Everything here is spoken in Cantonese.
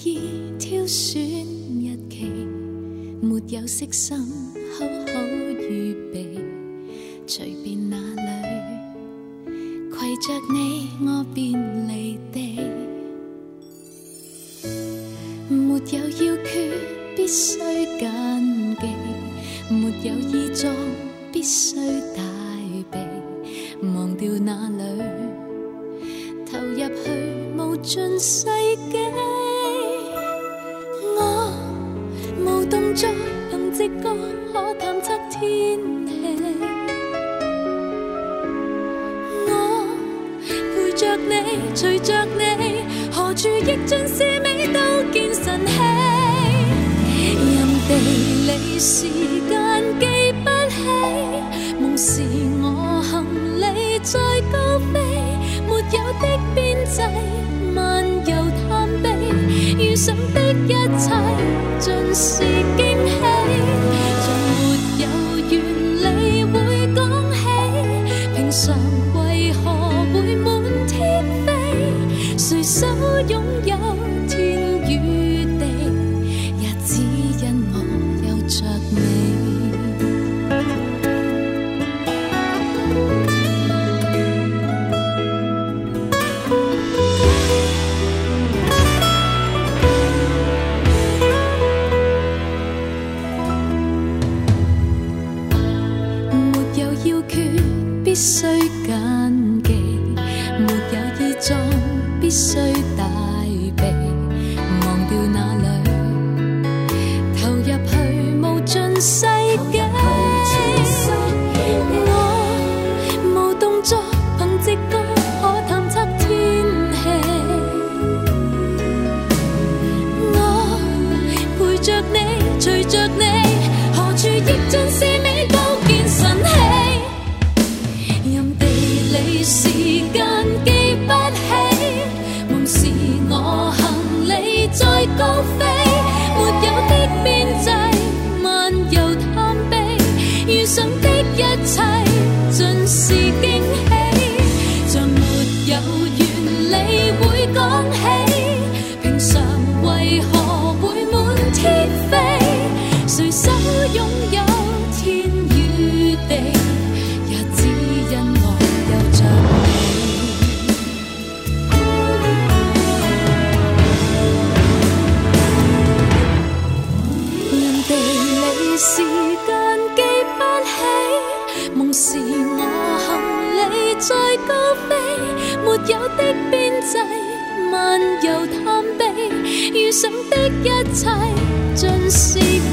意挑选日期，没有悉心好好预备，随便哪里携着你我便离地，没有要诀必须谨记，没有衣装必须带备，忘掉哪里投入去无尽世纪，我无动作凭直觉可探测天气，我陪着你随着你何处逆尽是美都见神奇，任地理时间记不起，梦是我行李在高飞，没有的边际漫游探秘，遇上的一切尽是惊喜，像没有原理会讲起，平常为何会满天飞，谁手拥有天与地，也只因我有着你。必须谨记，没有衣装必须带备，忘掉哪里投入去无尽世纪，我无动作凭直觉可探测天气，我陪着你随着你何处逆尽是美都见神奇，时间记不起，梦是我行李在高飞，没有的边际漫游探秘，遇上的一切尽是惊喜，像没有原理会讲起，平常为何会满天飞，谁手拥有天与地，也只因我有着时间记不起，梦是我行李在高飞，没有的边际漫游探秘，遇上的一切尽是